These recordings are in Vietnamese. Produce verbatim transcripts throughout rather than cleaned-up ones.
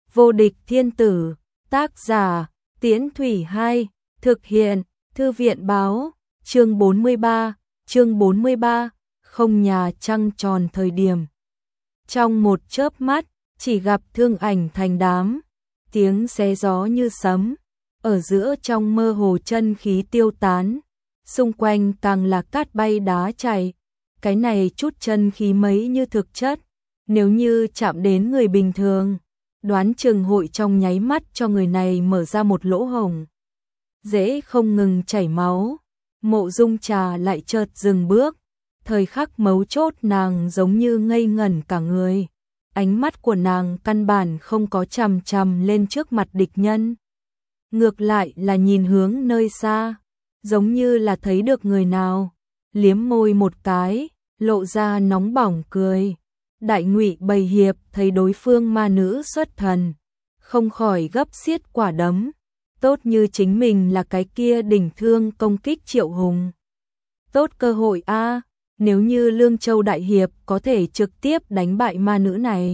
Vô địch thiên tử, tác giả, Tiễn Thủy Hai, thực hiện, Thư viện báo, chương bốn mươi ba, chương bốn mươi ba, không nhà trăng tròn thời điểm. Trong một chớp mắt, chỉ gặp thương ảnh thành đám, tiếng xé gió như sấm, ở giữa trong mơ hồ chân khí tiêu tán, xung quanh càng là cát bay đá chảy, cái này chút chân khí mấy như thực chất, nếu như chạm đến người bình thường, đoán chừng hội trong nháy mắt cho người này mở ra một lỗ hổng. Dễ không ngừng chảy máu, Mộ Dung Trà lại chợt dừng bước, thời khắc mấu chốt nàng giống như ngây ngẩn cả người. Ánh mắt của nàng căn bản không có chằm chằm lên trước mặt địch nhân. Ngược lại là nhìn hướng nơi xa, giống như là thấy được người nào, liếm môi một cái, lộ ra nóng bỏng cười. Đại Ngụy Bầy Hiệp thấy đối phương ma nữ xuất thần, không khỏi gấp xiết quả đấm, tốt như chính mình là cái kia đỉnh thương công kích Triệu Hùng. Tốt cơ hội a, nếu như Lương Châu Đại Hiệp có thể trực tiếp đánh bại ma nữ này,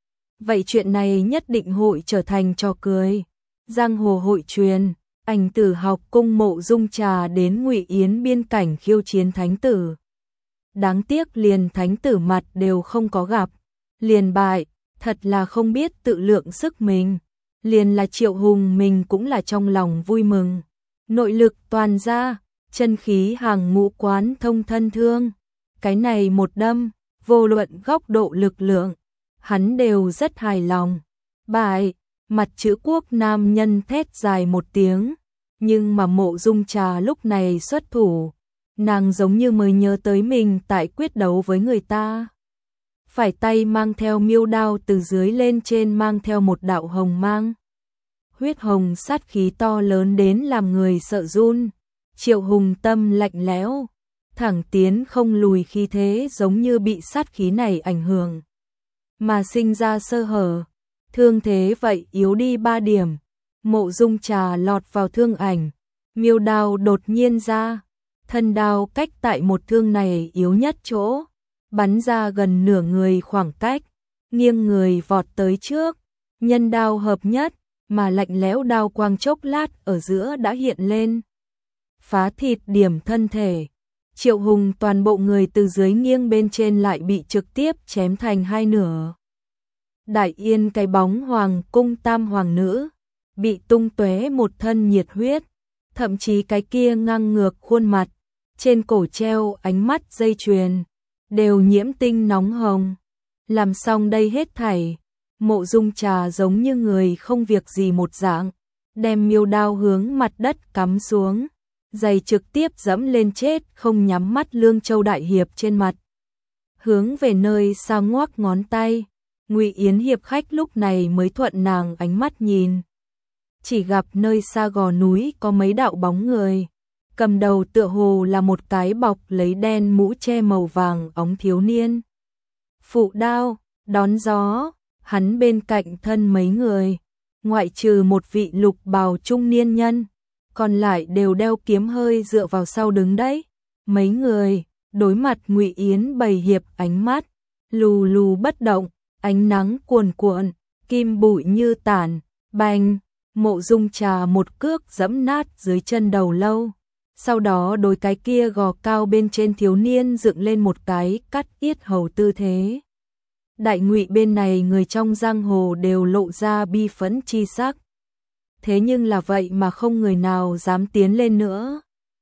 vậy chuyện này nhất định hội trở thành trò cười. Giang hồ hội truyền, Ảnh Tử học cung Mộ Dung Trà đến Ngụy Yến biên cảnh khiêu chiến thánh tử. Đáng tiếc liền thánh tử mặt đều không có gặp, liền bại, thật là không biết tự lượng sức mình. Liền là Triệu Hùng mình cũng là trong lòng vui mừng. Nội lực toàn ra, chân khí hàng ngũ quán thông thân thương. Cái này một đâm, vô luận góc độ lực lượng, hắn đều rất hài lòng. Bại, mặt chữ quốc nam nhân thét dài một tiếng, nhưng mà Mộ Dung Trà lúc này xuất thủ, nàng giống như mới nhớ tới mình tại quyết đấu với người ta. Phải tay mang theo miêu đao từ dưới lên trên mang theo một đạo hồng mang. Huyết hồng sát khí to lớn đến làm người sợ run. Triệu Hùng tâm lạnh lẽo, thẳng tiến không lùi, khí thế giống như bị sát khí này ảnh hưởng mà sinh ra sơ hở, thương thế vậy yếu đi ba điểm. Mộ Dung Trà lọt vào thương ảnh, miêu đao đột nhiên ra, thân đao cách tại một thương này yếu nhất chỗ, bắn ra gần nửa người khoảng cách, nghiêng người vọt tới trước, nhân đao hợp nhất, mà lạnh lẽo đao quang chốc lát ở giữa đã hiện lên, phá thịt điểm thân thể. Triệu Hùng toàn bộ người từ dưới nghiêng bên trên lại bị trực tiếp chém thành hai nửa. Đại Yên cái bóng hoàng cung tam hoàng nữ, bị tung tóe một thân nhiệt huyết, thậm chí cái kia ngang ngược khuôn mặt, trên cổ treo ánh mắt dây chuyền, đều nhiễm tinh nóng hồng. Làm xong đây hết thảy, Mộ Dung Trà giống như người không việc gì một dạng, đem miêu đao hướng mặt đất cắm xuống, giày trực tiếp dẫm lên chết không nhắm mắt Lương Châu Đại Hiệp trên mặt. Hướng về nơi xa ngoắc ngón tay, Ngụy Yến hiệp khách lúc này mới thuận nàng ánh mắt nhìn. Chỉ gặp nơi xa gò núi có mấy đạo bóng người, cầm đầu tựa hồ là một cái bọc lấy đen mũ che màu vàng óng thiếu niên. Phụ đao, đón gió, hắn bên cạnh thân mấy người, ngoại trừ một vị lục bào trung niên nhân, còn lại đều đeo kiếm hơi dựa vào sau đứng đấy. Mấy người, đối mặt Ngụy Yến Bầy Hiệp ánh mắt, lù lù bất động, ánh nắng cuồn cuộn, kim bụi như tản, bành, Mộ Dung Trà một cước giẫm nát dưới chân đầu lâu. Sau đó đối cái kia gò cao bên trên thiếu niên dựng lên một cái cắt yết hầu tư thế. Đại Ngụy bên này người trong giang hồ đều lộ ra bi phẫn chi sắc. Thế nhưng là vậy mà không người nào dám tiến lên nữa.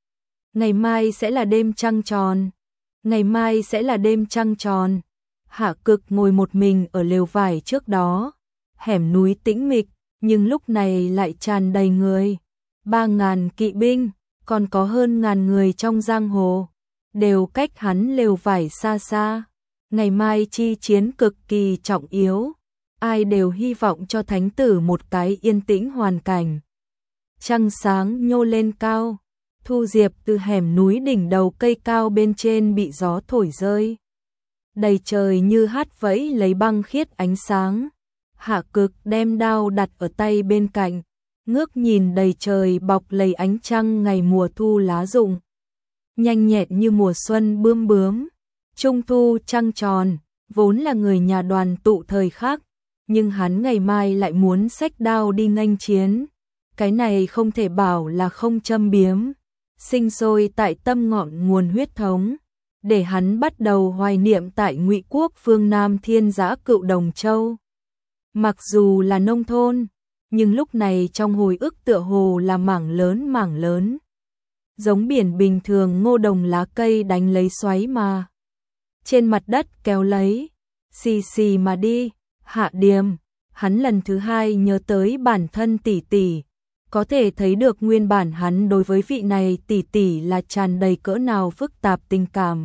Ngày mai sẽ là đêm trăng tròn. Ngày mai sẽ là đêm trăng tròn. Hạ Cực ngồi một mình ở lều vải trước đó. Hẻm núi tĩnh mịch, nhưng lúc này lại tràn đầy người. Ba ngàn kỵ binh, còn có hơn ngàn người trong giang hồ, đều cách hắn lều vải xa xa. Ngày mai chi chiến cực kỳ trọng yếu, ai đều hy vọng cho thánh tử một cái yên tĩnh hoàn cảnh. Trăng sáng nhô lên cao, Thu Diệp từ hẻm núi đỉnh đầu cây cao bên trên bị gió thổi rơi. Đầy trời như hát vẫy lấy băng khiết ánh sáng. Hạ Cực đem đao đặt ở tay bên cạnh, ngước nhìn đầy trời bọc lấy ánh trăng ngày mùa thu lá rụng, nhanh nhẹn như mùa xuân bướm bướm. Trung thu trăng tròn, vốn là người nhà đoàn tụ thời khắc, nhưng hắn ngày mai lại muốn xách đao đi nghênh chiến. Cái này không thể bảo là không châm biếm, sinh sôi tại tâm ngọn nguồn huyết thống, để hắn bắt đầu hoài niệm tại Ngụy quốc phương Nam Thiên Giã Cựu Đồng Châu. Mặc dù là nông thôn, nhưng lúc này trong hồi ức tựa hồ là mảng lớn mảng lớn. Giống biển bình thường, ngô đồng lá cây đánh lấy xoáy mà. Trên mặt đất kéo lấy, xì xì mà đi. Hạ Điềm, hắn lần thứ hai nhớ tới bản thân tỷ tỷ, có thể thấy được nguyên bản hắn đối với vị này tỷ tỷ là tràn đầy cỡ nào phức tạp tình cảm.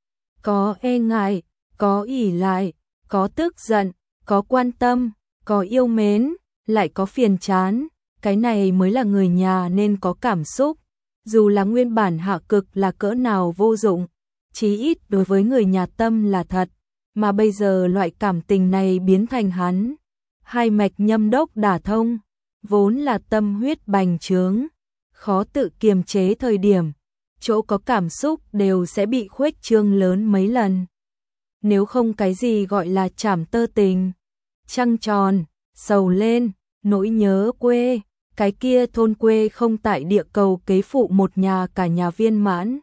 Có e ngại, có ỷ lại, có tức giận, có quan tâm, có yêu mến, lại có phiền chán, cái này mới là người nhà nên có cảm xúc. Dù là nguyên bản Hạ Cực là cỡ nào vô dụng, chí ít đối với người nhà tâm là thật, mà bây giờ loại cảm tình này biến thành hắn hai mạch nhâm đốc đả thông, vốn là tâm huyết bành trướng, khó tự kiềm chế thời điểm, chỗ có cảm xúc đều sẽ bị khuếch trương lớn mấy lần. Nếu không cái gì gọi là trảm tơ tình, trăng tròn, sầu lên, nỗi nhớ quê, cái kia thôn quê không tại địa cầu kế phụ một nhà cả nhà viên mãn.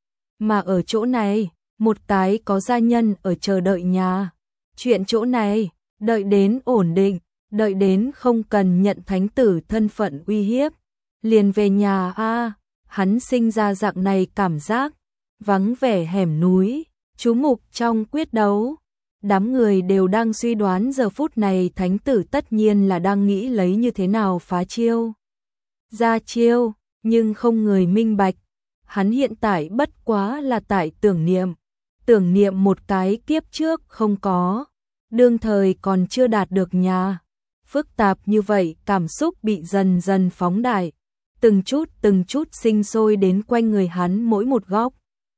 Mà ở chỗ này, một cái có gia nhân ở chờ đợi nhà. Chuyện chỗ này, đợi đến ổn định, đợi đến không cần nhận thánh tử thân phận uy hiếp, liền về nhà a. Hắn sinh ra dạng này cảm giác, vắng vẻ hẻm núi, chú mục trong quyết đấu. Đám người đều đang suy đoán giờ phút này thánh tử tất nhiên là đang nghĩ lấy như thế nào phá chiêu. Ra chiêu, nhưng không người minh bạch. Hắn hiện tại bất quá là tại tưởng niệm, tưởng niệm một cái kiếp trước không có, đương thời còn chưa đạt được nhà. Phức tạp như vậy, cảm xúc bị dần dần phóng đại, từng chút từng chút sinh sôi đến quanh người hắn mỗi một góc.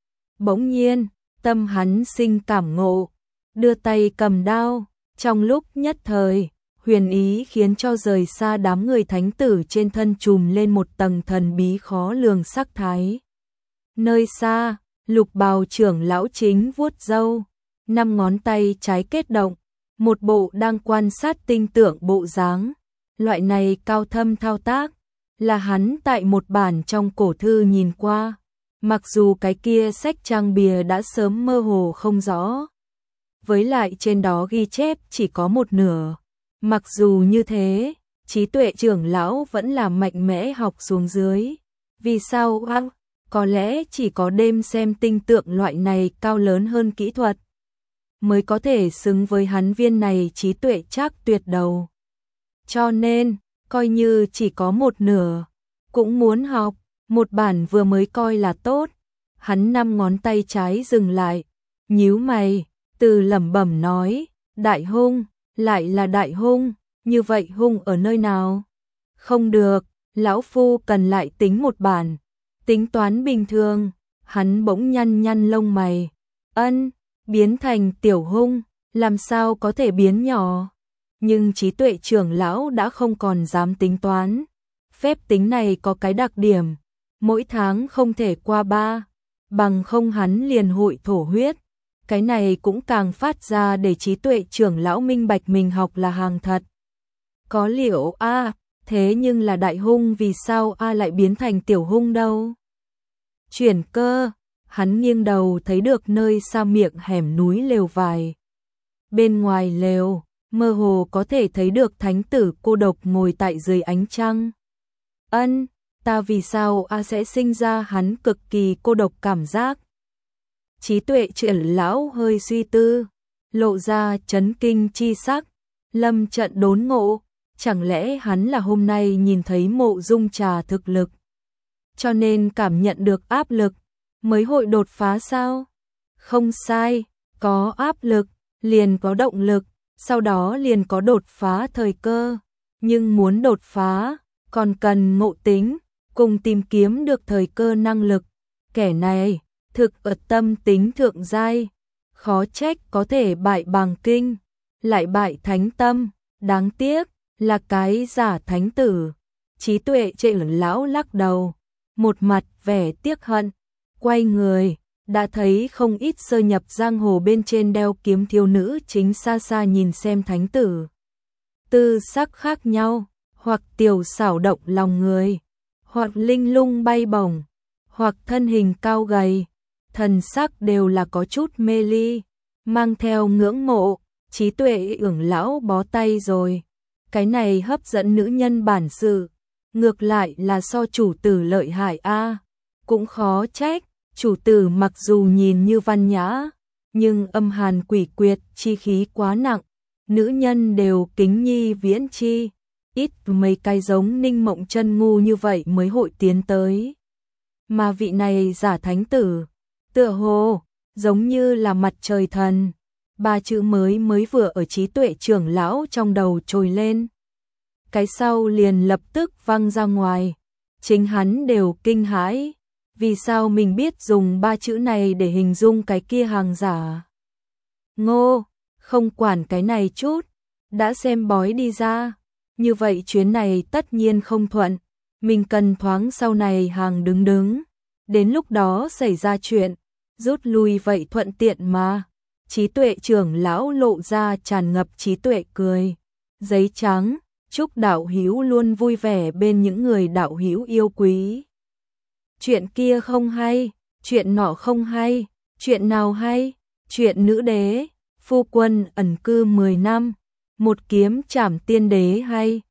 Bỗng nhiên, tâm hắn sinh cảm ngộ, đưa tay cầm đao, trong lúc nhất thời, huyền ý khiến cho rời xa đám người thánh tử trên thân trùm lên một tầng thần bí khó lường sắc thái. Nơi xa, Lục Bào trưởng lão chính vuốt râu, năm ngón tay trái kết động, một bộ đang quan sát tinh tưởng bộ dáng. Loại này cao thâm thao tác, là hắn tại một bản trong cổ thư nhìn qua, mặc dù cái kia sách trang bìa đã sớm mơ hồ không rõ. Với lại trên đó ghi chép chỉ có một nửa. Mặc dù như thế, trí tuệ trưởng lão vẫn là mạnh mẽ học xuống dưới. Vì sao à? Có lẽ chỉ có đêm xem tinh tượng loại này cao lớn hơn kỹ thuật, mới có thể xứng với hắn viên này trí tuệ chắc tuyệt đầu. Cho nên, coi như chỉ có một nửa, cũng muốn học, một bản vừa mới coi là tốt. Hắn năm ngón tay trái dừng lại, nhíu mày, từ lẩm bẩm nói, đại hung, lại là đại hung, như vậy hung ở nơi nào? Không được, lão phu cần lại tính một bản. Tính toán bình thường, hắn bỗng nhăn nhăn lông mày. Ân, biến thành tiểu hung, làm sao có thể biến nhỏ? Nhưng trí tuệ trưởng lão đã không còn dám tính toán. Phép tính này có cái đặc điểm, mỗi tháng không thể qua ba, bằng không hắn liền hội thổ huyết. Cái này cũng càng phát ra để trí tuệ trưởng lão minh bạch mình học là hàng thật. Có liệu a à, thế nhưng là đại hung vì sao a à lại biến thành tiểu hung đâu? Chuyển cơ, hắn nghiêng đầu thấy được nơi xa miệng hẻm núi lều vải. Bên ngoài lều, mơ hồ có thể thấy được thánh tử cô độc ngồi tại dưới ánh trăng. Ân, ta vì sao a à sẽ sinh ra hắn cực kỳ cô độc cảm giác? Trí tuệ trưởng lão hơi suy tư, lộ ra chấn kinh chi sắc. Lâm trận đốn ngộ, chẳng lẽ hắn là hôm nay nhìn thấy Mộ Dung Trà thực lực, cho nên cảm nhận được áp lực, mới hội đột phá sao? Không sai, có áp lực, liền có động lực, sau đó liền có đột phá thời cơ. Nhưng muốn đột phá, còn cần ngộ tính, cùng tìm kiếm được thời cơ năng lực. Kẻ này, thực ở tâm tính thượng giai, khó trách có thể bại bằng kinh, lại bại thánh tâm, đáng tiếc, là cái giả thánh tử. Trí tuệ trưởng lão lắc đầu, một mặt vẻ tiếc hận, quay người, đã thấy không ít sơ nhập giang hồ bên trên đeo kiếm thiếu nữ chính xa xa nhìn xem thánh tử. tư sắc khác nhau, hoặc tiểu xảo động lòng người, hoặc linh lung bay bổng, hoặc thân hình cao gầy, thần sắc đều là có chút mê ly, mang theo ngưỡng mộ, trí tuệ ưởng lão bó tay rồi. Cái này hấp dẫn nữ nhân bản sự, ngược lại là so chủ tử lợi hại a, cũng khó trách, chủ tử mặc dù nhìn như văn nhã, nhưng âm hàn quỷ quyệt chi khí quá nặng, nữ nhân đều kính nhi viễn chi, ít mấy cái giống Ninh Mộng Chân ngu như vậy mới hội tiến tới. Mà vị này giả thánh tử, tựa hồ giống như là mặt trời thần, ba chữ mới mới vừa ở trí tuệ trưởng lão trong đầu trồi lên. Cái sau liền lập tức văng ra ngoài, chính hắn đều kinh hãi, vì sao mình biết dùng ba chữ này để hình dung cái kia hàng giả. Ngô, không quản cái này chút, đã xem bói đi ra, như vậy chuyến này tất nhiên không thuận, mình cần thoáng sau này hàng đứng đứng, đến lúc đó xảy ra chuyện, rút lui vậy thuận tiện mà. Trí tuệ trưởng lão lộ ra tràn ngập trí tuệ cười, giấy trắng, chúc đạo hữu luôn vui vẻ bên những người đạo hữu yêu quý. Chuyện kia không hay, chuyện nọ không hay, chuyện nào hay, chuyện nữ đế, phu quân ẩn cư mười năm, một kiếm trảm tiên đế hay,